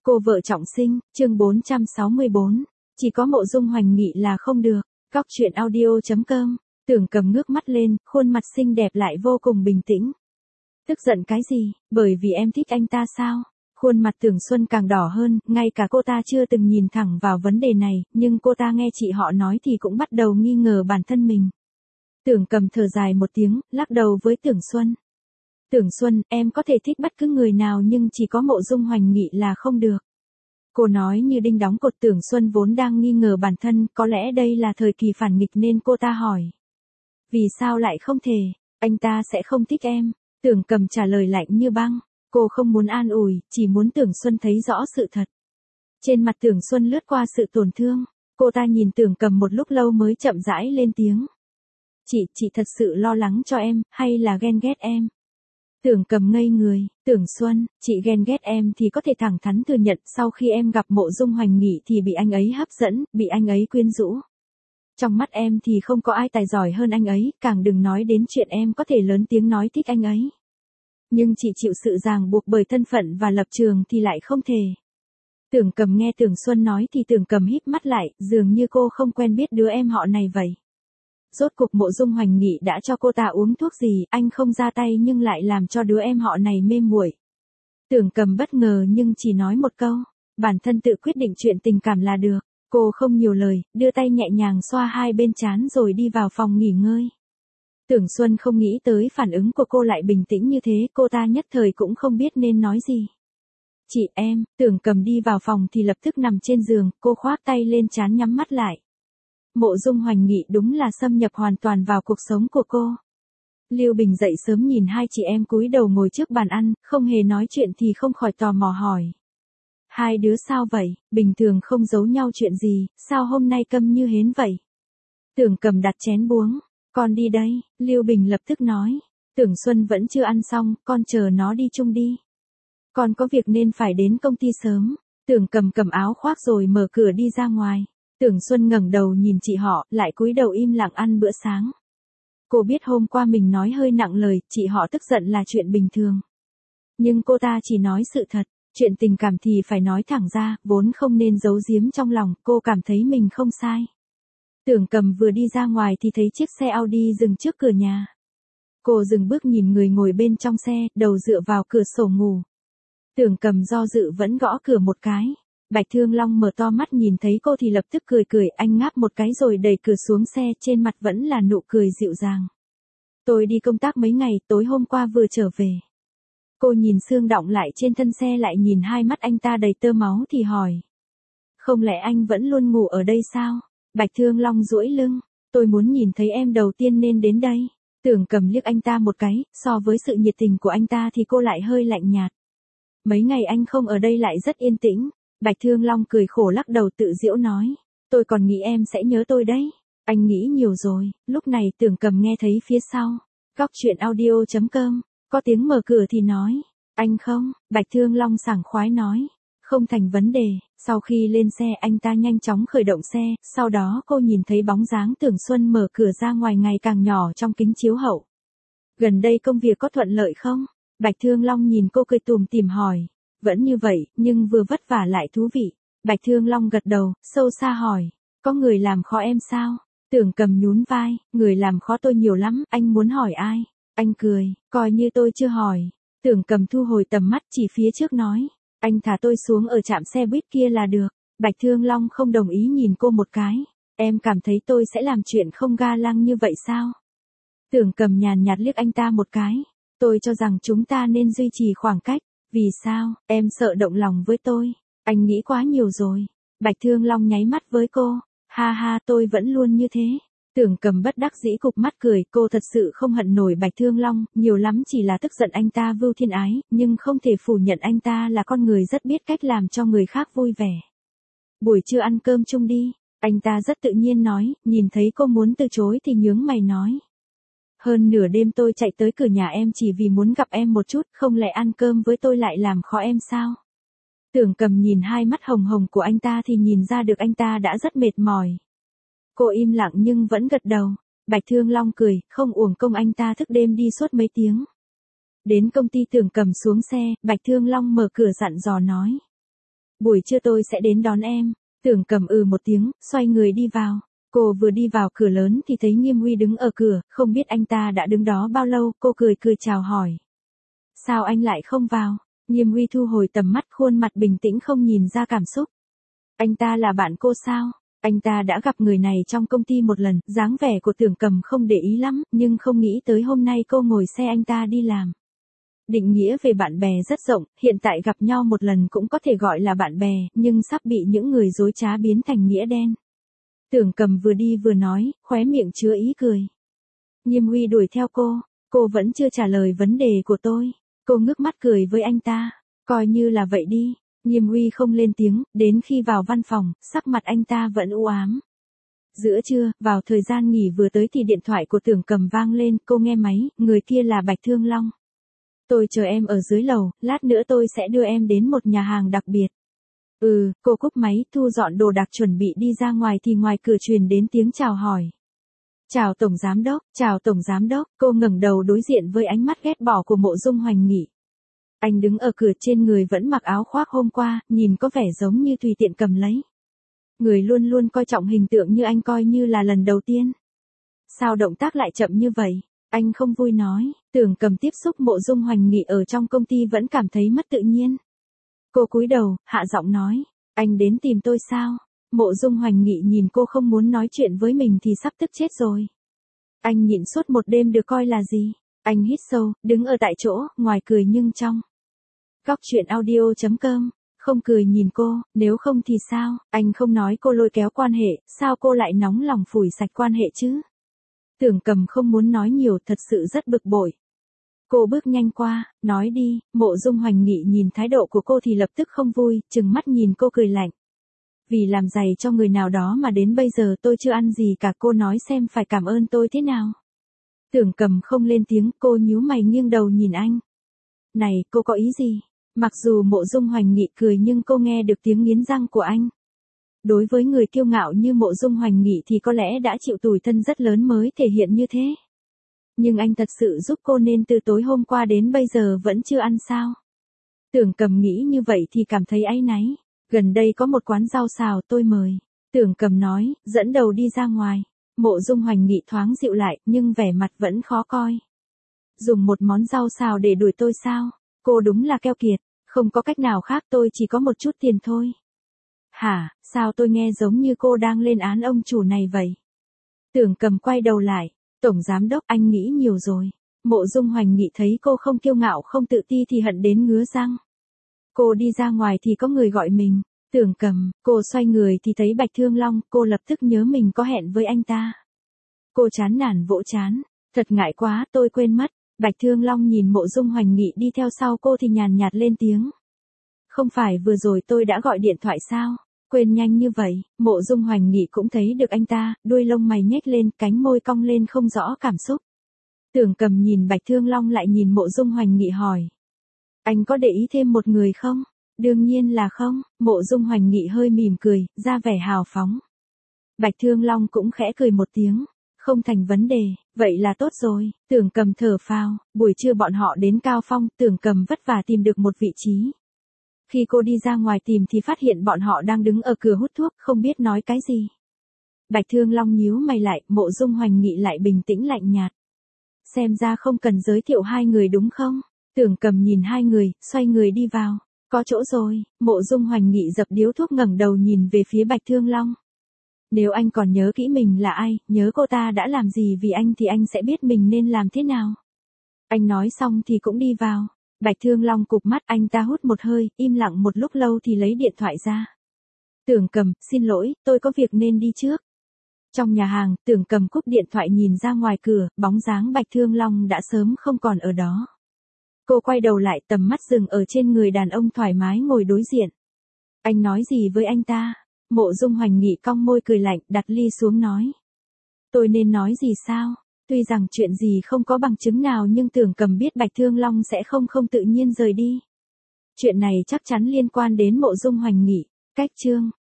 Cô vợ trọng sinh, chương 464. Chỉ có Mộ Dung Hoành Nghị là không được. Cóc truyện audio.com. Tưởng Cầm ngước mắt lên, khuôn mặt xinh đẹp lại vô cùng bình tĩnh. Tức giận cái gì, bởi vì em thích anh ta sao? Khuôn mặt Tưởng Xuân càng đỏ hơn, ngay cả cô ta chưa từng nhìn thẳng vào vấn đề này, nhưng cô ta nghe chị họ nói thì cũng bắt đầu nghi ngờ bản thân mình. Tưởng Cầm thở dài một tiếng, lắc đầu với Tưởng Xuân. Tưởng Xuân, em có thể thích bất cứ người nào nhưng chỉ có Mộ Dung Hoành Nghị là không được. Cô nói như đinh đóng cột. Tưởng Xuân vốn đang nghi ngờ bản thân, có lẽ đây là thời kỳ phản nghịch nên cô ta hỏi. Vì sao lại không thể, anh ta sẽ không thích em? Tưởng Cầm trả lời lạnh như băng, cô không muốn an ủi, chỉ muốn Tưởng Xuân thấy rõ sự thật. Trên mặt Tưởng Xuân lướt qua sự tổn thương, cô ta nhìn Tưởng Cầm một lúc lâu mới chậm rãi lên tiếng. Chị thật sự lo lắng cho em, hay là ghen ghét em? Tưởng Cầm ngây người, Tưởng Xuân, chị ghen ghét em thì có thể thẳng thắn thừa nhận sau khi em gặp Mộ Dung Hoành Nghị thì bị anh ấy hấp dẫn, bị anh ấy quyến rũ. Trong mắt em thì không có ai tài giỏi hơn anh ấy, càng đừng nói đến chuyện em có thể lớn tiếng nói thích anh ấy. Nhưng chị chịu sự ràng buộc bởi thân phận và lập trường thì lại không thể. Tưởng Cầm nghe Tưởng Xuân nói thì Tưởng Cầm híp mắt lại, dường như cô không quen biết đứa em họ này vậy. Rốt cục Mộ Dung Hoành Nghị đã cho cô ta uống thuốc gì, anh không ra tay nhưng lại làm cho đứa em họ này mê muội. Tưởng Cầm bất ngờ nhưng chỉ nói một câu, bản thân tự quyết định chuyện tình cảm là được. Cô không nhiều lời, đưa tay nhẹ nhàng xoa hai bên trán rồi đi vào phòng nghỉ ngơi. Tưởng Xuân không nghĩ tới phản ứng của cô lại bình tĩnh như thế, cô ta nhất thời cũng không biết nên nói gì. Chị em, Tưởng Cầm đi vào phòng thì lập tức nằm trên giường, cô khoác tay lên trán nhắm mắt lại. Mộ Dung Hoành Nghị đúng là xâm nhập hoàn toàn vào cuộc sống của cô. Lưu Bình dậy sớm nhìn hai chị em cúi đầu ngồi trước bàn ăn, không hề nói chuyện thì không khỏi tò mò hỏi. Hai đứa sao vậy, bình thường không giấu nhau chuyện gì, sao hôm nay câm như hến vậy? Tưởng Cầm đặt chén buông, con đi đây, Lưu Bình lập tức nói. Tưởng Xuân vẫn chưa ăn xong, con chờ nó đi chung đi. Con có việc nên phải đến công ty sớm. Tưởng Cầm cầm áo khoác rồi mở cửa đi ra ngoài. Tưởng Xuân ngẩng đầu nhìn chị họ, lại cúi đầu im lặng ăn bữa sáng. Cô biết hôm qua mình nói hơi nặng lời, chị họ tức giận là chuyện bình thường. Nhưng cô ta chỉ nói sự thật, chuyện tình cảm thì phải nói thẳng ra, vốn không nên giấu giếm trong lòng, cô cảm thấy mình không sai. Tưởng Cầm vừa đi ra ngoài thì thấy chiếc xe Audi dừng trước cửa nhà. Cô dừng bước nhìn người ngồi bên trong xe, đầu dựa vào cửa sổ ngủ. Tưởng Cầm do dự vẫn gõ cửa một cái. Bạch Thương Long mở to mắt nhìn thấy cô thì lập tức cười, anh ngáp một cái rồi đẩy cửa xuống xe, trên mặt vẫn là nụ cười dịu dàng. Tôi đi công tác mấy ngày, tối hôm qua vừa trở về. Cô nhìn xương đọng lại trên thân xe lại nhìn hai mắt anh ta đầy tơ máu thì hỏi. Không lẽ anh vẫn luôn ngủ ở đây sao? Bạch Thương Long duỗi lưng, tôi muốn nhìn thấy em đầu tiên nên đến đây. Tưởng Cầm liếc anh ta một cái, so với sự nhiệt tình của anh ta thì cô lại hơi lạnh nhạt. Mấy ngày anh không ở đây lại rất yên tĩnh. Bạch Thương Long cười khổ lắc đầu tự giễu nói. Tôi còn nghĩ em sẽ nhớ tôi đấy. Anh nghĩ nhiều rồi. Lúc này Tưởng Cầm nghe thấy phía sau. Cóc truyện audio.com. Có tiếng mở cửa thì nói. Anh không, Bạch Thương Long sảng khoái nói. Không thành vấn đề. Sau khi lên xe anh ta nhanh chóng khởi động xe. Sau đó cô nhìn thấy bóng dáng Tưởng Xuân mở cửa ra ngoài ngày càng nhỏ trong kính chiếu hậu. Gần đây công việc có thuận lợi không? Bạch Thương Long nhìn cô cười tủm tỉm hỏi. Vẫn như vậy, nhưng vừa vất vả lại thú vị. Bạch Thương Long gật đầu, sâu xa hỏi. Có người làm khó em sao? Tưởng Cầm nhún vai, người làm khó tôi nhiều lắm, anh muốn hỏi ai? Anh cười, coi như tôi chưa hỏi. Tưởng Cầm thu hồi tầm mắt chỉ phía trước nói. Anh thả tôi xuống ở trạm xe buýt kia là được. Bạch Thương Long không đồng ý nhìn cô một cái. Em cảm thấy tôi sẽ làm chuyện không ga lăng như vậy sao? Tưởng Cầm nhàn nhạt liếc anh ta một cái. Tôi cho rằng chúng ta nên duy trì khoảng cách. Vì sao, em sợ động lòng với tôi? Anh nghĩ quá nhiều rồi. Bạch Thương Long nháy mắt với cô. Ha ha, tôi vẫn luôn như thế. Tưởng Cầm bất đắc dĩ cụp mắt cười, cô thật sự không hận nổi Bạch Thương Long, nhiều lắm chỉ là tức giận anh ta vưu thiên ái, nhưng không thể phủ nhận anh ta là con người rất biết cách làm cho người khác vui vẻ. Buổi trưa ăn cơm chung đi, anh ta rất tự nhiên nói, nhìn thấy cô muốn từ chối thì nhướng mày nói. Hơn nửa đêm tôi chạy tới cửa nhà em chỉ vì muốn gặp em một chút, không lẽ ăn cơm với tôi lại làm khó em sao? Tưởng Cầm nhìn hai mắt hồng hồng của anh ta thì nhìn ra được anh ta đã rất mệt mỏi. Cô im lặng nhưng vẫn gật đầu. Bạch Thương Long cười, không uổng công anh ta thức đêm đi suốt mấy tiếng. Đến công ty Tưởng Cầm xuống xe, Bạch Thương Long mở cửa dặn dò nói. buổi trưa tôi sẽ đến đón em. Tưởng Cầm một tiếng, xoay người đi vào. Cô vừa đi vào cửa lớn thì thấy Nghiêm Huy đứng ở cửa, không biết anh ta đã đứng đó bao lâu, cô cười cười chào hỏi. Sao anh lại không vào? Nghiêm Huy thu hồi tầm mắt, khuôn mặt bình tĩnh không nhìn ra cảm xúc. Anh ta là bạn cô sao? Anh ta đã gặp người này trong công ty một lần, dáng vẻ của Tưởng Cầm không để ý lắm, nhưng không nghĩ tới hôm nay cô ngồi xe anh ta đi làm. Định nghĩa về bạn bè rất rộng, hiện tại gặp nhau một lần cũng có thể gọi là bạn bè, nhưng sắp bị những người dối trá biến thành nghĩa đen. Tưởng Cầm vừa đi vừa nói, khóe miệng chứa ý cười. Nghiêm Huy đuổi theo cô vẫn chưa trả lời vấn đề của tôi. Cô ngước mắt cười với anh ta, coi như là vậy đi. Nghiêm Huy không lên tiếng, đến khi vào văn phòng, sắc mặt anh ta vẫn u ám. Giữa trưa, vào thời gian nghỉ vừa tới thì điện thoại của Tưởng Cầm vang lên, cô nghe máy, người kia là Bạch Thương Long. Tôi chờ em ở dưới lầu, lát nữa tôi sẽ đưa em đến một nhà hàng đặc biệt. Cô cúp máy, thu dọn đồ đạc chuẩn bị đi ra ngoài thì ngoài cửa truyền đến tiếng chào hỏi. Chào Tổng Giám đốc, cô ngẩng đầu đối diện với ánh mắt ghét bỏ của Mộ Dung Hoành Nghị. Anh đứng ở cửa, trên người vẫn mặc áo khoác hôm qua, nhìn có vẻ giống như tùy tiện cầm lấy. Người luôn luôn coi trọng hình tượng như anh coi như là lần đầu tiên. Sao động tác lại chậm như vậy? Anh không vui nói. Tưởng Cầm tiếp xúc Mộ Dung Hoành Nghị ở trong công ty vẫn cảm thấy mất tự nhiên. Cô cúi đầu, hạ giọng nói, anh đến tìm tôi sao? Mộ Dung Hoành Nghị nhìn cô không muốn nói chuyện với mình thì sắp tức chết rồi. Anh nhịn suốt một đêm được coi là gì? Anh hít sâu, đứng ở tại chỗ, ngoài cười nhưng trong. Góc truyện audio.com, không cười nhìn cô, nếu không thì sao? Anh không nói cô lôi kéo quan hệ, sao cô lại nóng lòng phủi sạch quan hệ chứ? Tưởng Cầm không muốn nói nhiều, thật sự rất bực bội. Cô bước nhanh qua, nói đi. Mộ Dung Hoành Nghị nhìn thái độ của cô thì lập tức không vui, trừng mắt nhìn cô cười lạnh. Vì làm giày cho người nào đó mà đến bây giờ tôi chưa ăn gì cả, cô nói xem phải cảm ơn tôi thế nào. Tưởng Cầm không lên tiếng, cô nhíu mày nghiêng đầu nhìn anh. Này, cô có ý gì? Mặc dù Mộ Dung Hoành Nghị cười nhưng cô nghe được tiếng nghiến răng của anh. Đối với người kiêu ngạo như Mộ Dung Hoành Nghị thì có lẽ đã chịu tủi thân rất lớn mới thể hiện như thế. Nhưng anh thật sự giúp cô nên từ tối hôm qua đến bây giờ vẫn chưa ăn sao? Tưởng Cầm nghĩ như vậy thì cảm thấy áy náy. Gần đây có một quán rau xào, tôi mời. Tưởng Cầm nói, dẫn đầu đi ra ngoài. Mộ Dung Hoành Nghị thoáng dịu lại, nhưng vẻ mặt vẫn khó coi. Dùng một món rau xào để đuổi tôi sao? Cô đúng là keo kiệt, không có cách nào khác, tôi chỉ có một chút tiền thôi. Hả, sao tôi nghe giống như cô đang lên án ông chủ này vậy? Tưởng Cầm quay đầu lại, Tổng Giám đốc, anh nghĩ nhiều rồi. Mộ Dung Hoành Nghị thấy cô không kiêu ngạo không tự ti thì hận đến ngứa răng. Cô đi ra ngoài thì có người gọi mình. Tưởng Cầm, cô xoay người thì thấy Bạch Thương Long, cô lập tức nhớ mình có hẹn với anh ta. Cô chán nản vỗ chán, thật ngại quá, tôi quên mất. Bạch Thương Long nhìn Mộ Dung Hoành Nghị đi theo sau cô thì nhàn nhạt lên tiếng. Không phải vừa rồi tôi đã gọi điện thoại sao? Quên nhanh như vậy. Mộ Dung Hoành Nghị cũng thấy được anh ta, đuôi lông mày nhếch lên, cánh môi cong lên không rõ cảm xúc. Tưởng Cầm nhìn Bạch Thương Long lại nhìn Mộ Dung Hoành Nghị hỏi. Anh có để ý thêm một người không? Đương nhiên là không. Mộ Dung Hoành Nghị hơi mỉm cười, ra vẻ hào phóng. Bạch Thương Long cũng khẽ cười một tiếng. Không thành vấn đề, vậy là tốt rồi. Tưởng Cầm thở phào, buổi trưa bọn họ đến Cao Phong, Tưởng Cầm vất vả tìm được một vị trí. Khi cô đi ra ngoài tìm thì phát hiện bọn họ đang đứng ở cửa hút thuốc, không biết nói cái gì. Bạch Thương Long nhíu mày lại, Mộ Dung Hoành Nghị lại bình tĩnh lạnh nhạt. Xem ra không cần giới thiệu hai người đúng không? Tưởng Cầm nhìn hai người, xoay người đi vào. Có chỗ rồi. Mộ Dung Hoành Nghị dập điếu thuốc ngẩng đầu nhìn về phía Bạch Thương Long. Nếu anh còn nhớ kỹ mình là ai, nhớ cô ta đã làm gì vì anh thì anh sẽ biết mình nên làm thế nào. Anh nói xong thì cũng đi vào. Bạch Thương Long cụp mắt, anh ta hút một hơi, im lặng một lúc lâu thì lấy điện thoại ra. Tưởng Cầm, xin lỗi, tôi có việc nên đi trước. Trong nhà hàng, Tưởng Cầm cúp điện thoại nhìn ra ngoài cửa, bóng dáng Bạch Thương Long đã sớm không còn ở đó. Cô quay đầu lại, tầm mắt dừng ở trên người đàn ông thoải mái ngồi đối diện. Anh nói gì với anh ta? Mộ Dung Hoành Nghị cong môi cười lạnh, đặt ly xuống nói. Tôi nên nói gì sao? Tuy rằng chuyện gì không có bằng chứng nào nhưng Tưởng Cầm biết Bạch Thương Long sẽ không tự nhiên rời đi. Chuyện này chắc chắn liên quan đến Mộ Dung Hoành Nghị. Cách chương